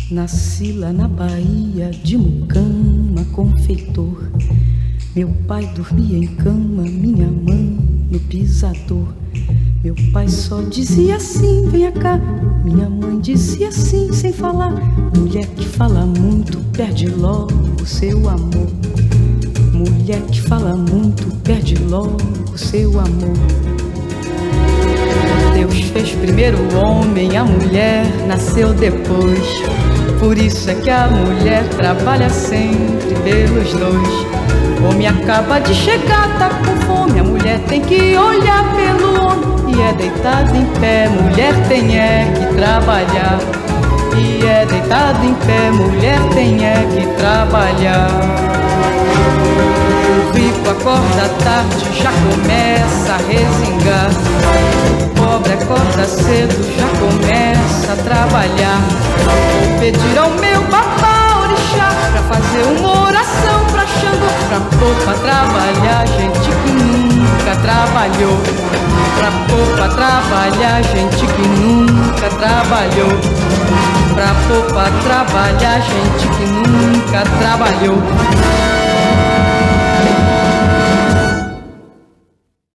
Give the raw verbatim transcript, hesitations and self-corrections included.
Nasci lá na Bahia de Mucama, confeitor. Meu pai dormia em cama, minha mãe no pisador. Meu pai só dizia assim, venha cá. Minha mãe dizia assim, sem falar. Mulher que fala muito, perde logo o seu amor. Mulher que fala muito, perde logo o seu amor. Deus fez primeiro o homem, a mulher nasceu depois. Por isso é que a mulher trabalha sempre pelos dois. O homem acaba de chegar, tá com fome, a mulher tem que olhar pelo homem. E é deitada em pé, mulher tem é que trabalhar. E é deitada em pé, mulher tem é que trabalhar. O rico acorda à tarde, já começa a resingar. O pobre acorda cedo, já começa a trabalhar. Pedir ao meu papá orixá pra fazer uma oração pra Xangô, pra pôr pra trabalhar gente que nunca trabalhou. Pra pôr pra trabalhar gente que nunca trabalhou. Pra pôr pra trabalhar gente que nunca trabalhou.